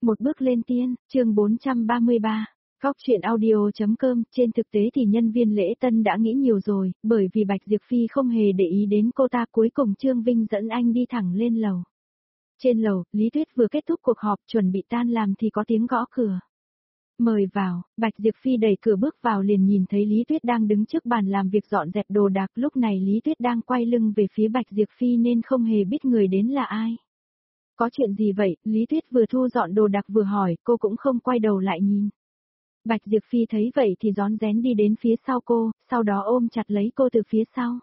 Một bước lên tiên, chương 433. Góc truyện audio.com. Trên thực tế thì nhân viên lễ tân đã nghĩ nhiều rồi, bởi vì Bạch Diệp Phi không hề để ý đến cô ta. Cuối cùng Trương Vinh dẫn anh đi thẳng lên lầu. Trên lầu, Lý Tuyết vừa kết thúc cuộc họp chuẩn bị tan làm thì có tiếng gõ cửa. Mời vào. Bạch Diệp Phi đẩy cửa bước vào liền nhìn thấy Lý Tuyết đang đứng trước bàn làm việc dọn dẹp đồ đạc. Lúc này Lý Tuyết đang quay lưng về phía Bạch Diệp Phi nên không hề biết người đến là ai. Có chuyện gì vậy? Lý Tuyết vừa thu dọn đồ đạc vừa hỏi, cô cũng không quay đầu lại nhìn. Bạch Diệp Phi thấy vậy thì rón rén đi đến phía sau cô, sau đó ôm chặt lấy cô từ phía sau.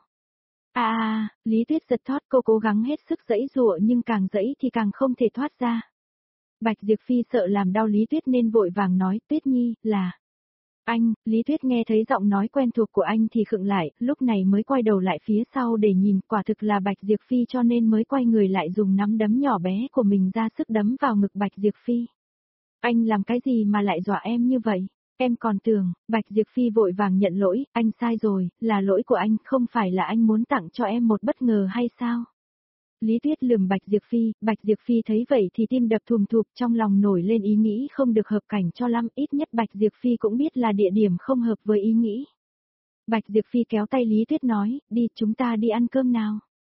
Lý Tuyết giật thót, cô cố gắng hết sức giãy giụa nhưng càng giãy thì càng không thể thoát ra. Bạch Diệp Phi sợ làm đau Lý Tuyết nên vội vàng nói, Tuyết Nhi, là... Anh. Lý Tuyết nghe thấy giọng nói quen thuộc của anh thì khựng lại, lúc này mới quay đầu lại phía sau để nhìn, quả thực là Bạch Diệp Phi cho nên mới quay người lại dùng nắm đấm nhỏ bé của mình ra sức đấm vào ngực Bạch Diệp Phi. Anh làm cái gì mà lại dọa em như vậy? Em còn tưởng. Bạch Diệp Phi vội vàng nhận lỗi, anh sai rồi, là lỗi của anh, không phải là anh muốn tặng cho em một bất ngờ hay sao? Lý Tuyết lườm Bạch Diệp Phi thấy vậy thì tim đập thùm thụp, trong lòng nổi lên ý nghĩ không được hợp cảnh cho lắm, ít nhất Bạch Diệp Phi cũng biết là địa điểm không hợp với ý nghĩ. Bạch Diệp Phi kéo tay Lý Tuyết nói, đi, chúng ta đi ăn cơm nào.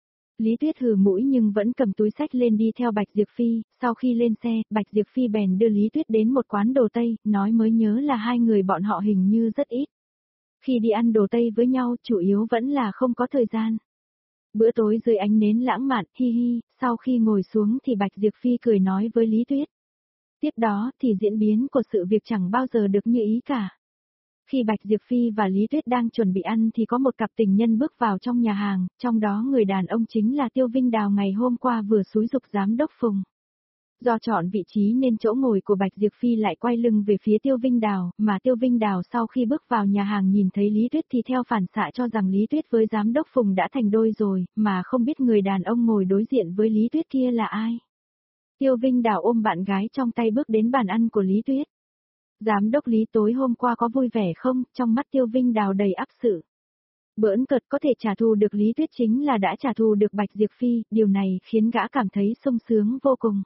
Lý Tuyết hừ mũi nhưng vẫn cầm túi xách lên đi theo Bạch Diệp Phi, sau khi lên xe, Bạch Diệp Phi bèn đưa Lý Tuyết đến một quán đồ Tây, nói mới nhớ là hai người bọn họ hình như rất ít. Khi đi ăn đồ Tây với nhau chủ yếu vẫn là không có thời gian. Bữa tối dưới ánh nến lãng mạn, hi hi, sau khi ngồi xuống thì Bạch Diệp Phi cười nói với Lý Tuyết. Tiếp đó thì diễn biến của sự việc chẳng bao giờ được như ý cả. Khi Bạch Diệp Phi và Lý Tuyết đang chuẩn bị ăn thì có một cặp tình nhân bước vào trong nhà hàng, trong đó người đàn ông chính là Tiêu Vinh Đào ngày hôm qua vừa xúi giục giám đốc Phùng. Do chọn vị trí nên chỗ ngồi của Bạch Diệp Phi lại quay lưng về phía Tiêu Vinh Đào, mà Tiêu Vinh Đào sau khi bước vào nhà hàng nhìn thấy Lý Tuyết thì theo phản xạ cho rằng Lý Tuyết với giám đốc Phùng đã thành đôi rồi, mà không biết người đàn ông ngồi đối diện với Lý Tuyết kia là ai. Tiêu Vinh Đào ôm bạn gái trong tay bước đến bàn ăn của Lý Tuyết. Giám đốc Lý, tối hôm qua có vui vẻ không? Trong mắt Tiêu Vinh Đào đầy áp sự bỡn cợt, có thể trả thù được Lý Tuyết chính là đã trả thù được Bạch Diệp Phi, điều này khiến gã cảm thấy sung sướng vô cùng.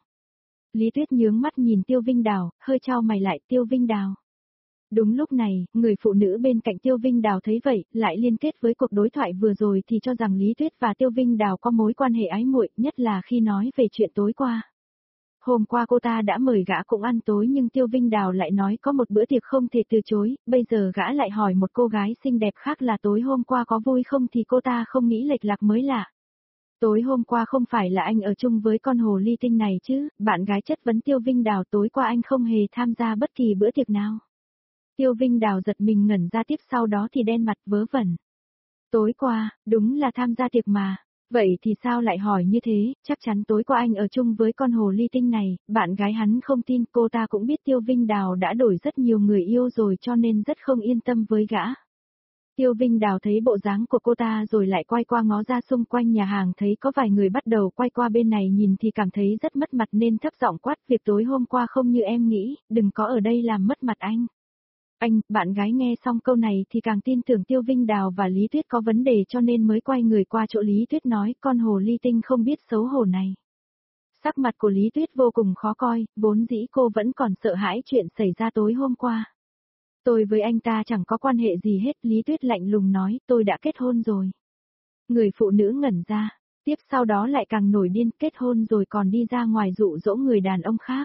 Lý Tuyết nhướng mắt nhìn Tiêu Vinh Đào, hơi chau mày lại, Tiêu Vinh Đào. Đúng lúc này, người phụ nữ bên cạnh Tiêu Vinh Đào thấy vậy, lại liên kết với cuộc đối thoại vừa rồi thì cho rằng Lý Tuyết và Tiêu Vinh Đào có mối quan hệ ái muội, nhất là khi nói về chuyện tối qua. Hôm qua cô ta đã mời gã cũng ăn tối nhưng Tiêu Vinh Đào lại nói có một bữa tiệc không thể từ chối, bây giờ gã lại hỏi một cô gái xinh đẹp khác là tối hôm qua có vui không thì cô ta không nghĩ lệch lạc mới lạ. Tối hôm qua không phải là anh ở chung với con hồ ly tinh này chứ? Bạn gái chất vấn Tiêu Vinh Đào, tối qua anh không hề tham gia bất kỳ bữa tiệc nào. Tiêu Vinh Đào giật mình ngẩn ra, tiếp sau đó thì đen mặt vớ vẩn. Tối qua, đúng là tham gia tiệc mà. Vậy thì sao lại hỏi như thế, chắc chắn tối qua anh ở chung với con hồ ly tinh này, bạn gái hắn không tin, cô ta cũng biết Tiêu Vinh Đào đã đổi rất nhiều người yêu rồi cho nên rất không yên tâm với gã. Tiêu Vinh Đào thấy bộ dáng của cô ta rồi lại quay qua ngó ra xung quanh nhà hàng, thấy có vài người bắt đầu quay qua bên này nhìn thì cảm thấy rất mất mặt nên thấp giọng quát, việc tối hôm qua không như em nghĩ, đừng có ở đây làm mất mặt anh. Anh, bạn gái nghe xong câu này thì càng tin tưởng Tiêu Vinh Đào và Lý Tuyết có vấn đề cho nên mới quay người qua chỗ Lý Tuyết nói, con hồ ly tinh không biết xấu hổ này. Sắc mặt của Lý Tuyết vô cùng khó coi, vốn dĩ cô vẫn còn sợ hãi chuyện xảy ra tối hôm qua. Tôi với anh ta chẳng có quan hệ gì hết, Lý Tuyết lạnh lùng nói, tôi đã kết hôn rồi. Người phụ nữ ngẩn ra, tiếp sau đó lại càng nổi điên, kết hôn rồi còn đi ra ngoài dụ dỗ người đàn ông khác.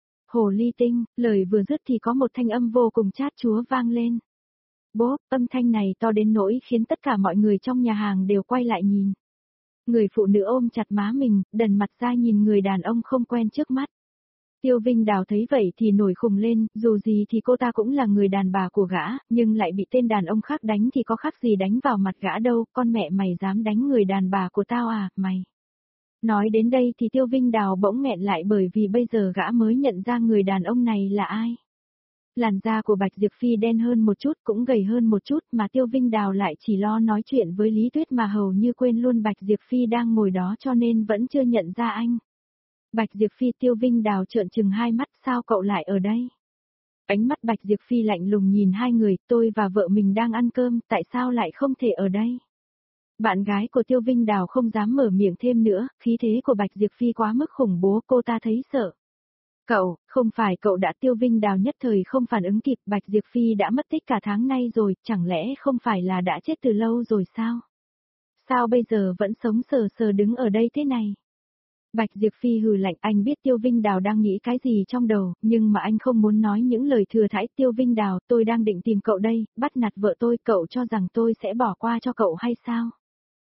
Hồ ly tinh, lời vừa dứt thì có một thanh âm vô cùng chát chúa vang lên. Bốp, âm thanh này to đến nỗi khiến tất cả mọi người trong nhà hàng đều quay lại nhìn. Người phụ nữ ôm chặt má mình, đần mặt ra nhìn người đàn ông không quen trước mắt. Tiêu Vinh Đào thấy vậy thì nổi khùng lên, dù gì thì cô ta cũng là người đàn bà của gã, nhưng lại bị tên đàn ông khác đánh thì có khác gì đánh vào mặt gã đâu, con mẹ mày dám đánh người đàn bà của tao à, mày. Nói đến đây thì Tiêu Vinh Đào bỗng nghẹn lại bởi vì bây giờ gã mới nhận ra người đàn ông này là ai. Làn da của Bạch Diệp Phi đen hơn một chút cũng gầy hơn một chút mà Tiêu Vinh Đào lại chỉ lo nói chuyện với Lý Tuyết mà hầu như quên luôn Bạch Diệp Phi đang ngồi đó cho nên vẫn chưa nhận ra anh. Bạch Diệp Phi, Tiêu Vinh Đào trợn trừng hai mắt, sao cậu lại ở đây? Ánh mắt Bạch Diệp Phi lạnh lùng nhìn hai người, tôi và vợ mình đang ăn cơm, tại sao lại không thể ở đây? Bạn gái của Tiêu Vinh Đào không dám mở miệng thêm nữa, khí thế của Bạch Diệp Phi quá mức khủng bố, cô ta thấy sợ. Cậu, không phải cậu đã Tiêu Vinh Đào nhất thời không phản ứng kịp, Bạch Diệp Phi đã mất tích cả tháng nay rồi, chẳng lẽ không phải là đã chết từ lâu rồi sao? Sao bây giờ vẫn sống sờ sờ đứng ở đây thế này? Bạch Diệp Phi hừ lạnh, anh biết Tiêu Vinh Đào đang nghĩ cái gì trong đầu, nhưng mà anh không muốn nói những lời thừa thãi. Tiêu Vinh Đào, tôi đang định tìm cậu đây, bắt nạt vợ tôi, cậu cho rằng tôi sẽ bỏ qua cho cậu hay sao?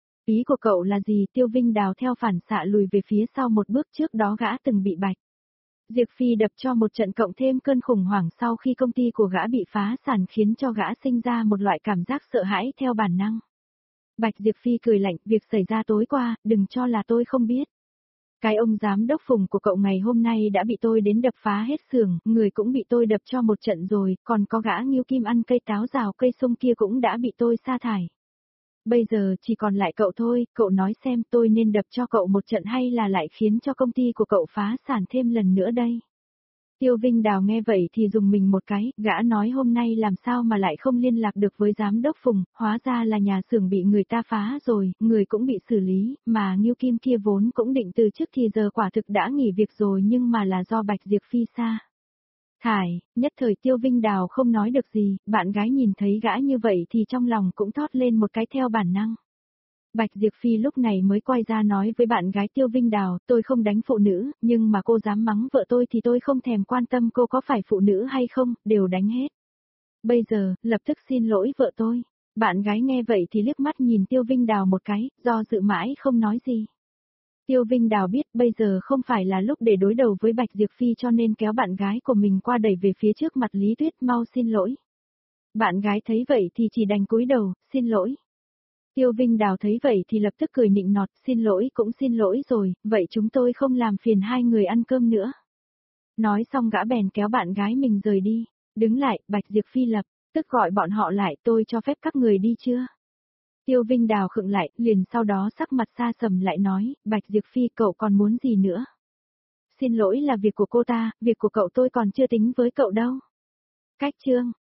Ý của cậu là gì? Tiêu Vinh Đào theo phản xạ lùi về phía sau một bước, trước đó gã từng bị Bạch Diệp Phi đập cho một trận, cộng thêm cơn khủng hoảng sau khi công ty của gã bị phá sản khiến cho gã sinh ra một loại cảm giác sợ hãi theo bản năng. Bạch Diệp Phi cười lạnh, việc xảy ra tối qua, đừng cho là tôi không biết. Cái ông giám đốc Phùng của cậu ngày hôm nay đã bị tôi đến đập phá hết xưởng, người cũng bị tôi đập cho một trận rồi, còn có gã Nghiêu Kim ăn cây táo rào cây sung kia cũng đã bị tôi sa thải. Bây giờ chỉ còn lại cậu thôi, cậu nói xem tôi nên đập cho cậu một trận hay là lại khiến cho công ty của cậu phá sản thêm lần nữa đây. Tiêu Vinh Đào nghe vậy thì dùng mình một cái, gã nói hôm nay làm sao mà lại không liên lạc được với giám đốc Phùng, hóa ra là nhà xưởng bị người ta phá rồi, người cũng bị xử lý, mà Nghiêu Kim kia vốn cũng định từ chức thì giờ quả thực đã nghỉ việc rồi, nhưng mà là do Bạch Diệp Phi sa thải. Nhất thời Tiêu Vinh Đào không nói được gì, bạn gái nhìn thấy gã như vậy thì trong lòng cũng thót lên một cái theo bản năng. Bạch Diệp Phi lúc này mới quay ra nói với bạn gái Tiêu Vinh Đào, tôi không đánh phụ nữ, nhưng mà cô dám mắng vợ tôi thì tôi không thèm quan tâm cô có phải phụ nữ hay không, đều đánh hết. Bây giờ, lập tức xin lỗi vợ tôi. Bạn gái nghe vậy thì liếc mắt nhìn Tiêu Vinh Đào một cái, do dự mãi không nói gì. Tiêu Vinh Đào biết bây giờ không phải là lúc để đối đầu với Bạch Diệp Phi, cho nên kéo bạn gái của mình qua đẩy về phía trước mặt Lý Tuyết, mau xin lỗi. Bạn gái thấy vậy thì chỉ đành cúi đầu, xin lỗi. Tiêu Vinh Đào thấy vậy thì lập tức cười nịnh nọt, xin lỗi cũng xin lỗi rồi, vậy chúng tôi không làm phiền hai người ăn cơm nữa. Nói xong gã bèn kéo bạn gái mình rời đi. Đứng lại, Bạch Diệp Phi lập tức gọi bọn họ lại, tôi cho phép các người đi chưa? Tiêu Vinh Đào khựng lại, liền sau đó sắc mặt xa sầm lại nói, Bạch Diệp Phi cậu còn muốn gì nữa? Xin lỗi là việc của cô ta, việc của cậu tôi còn chưa tính với cậu đâu. Cách chương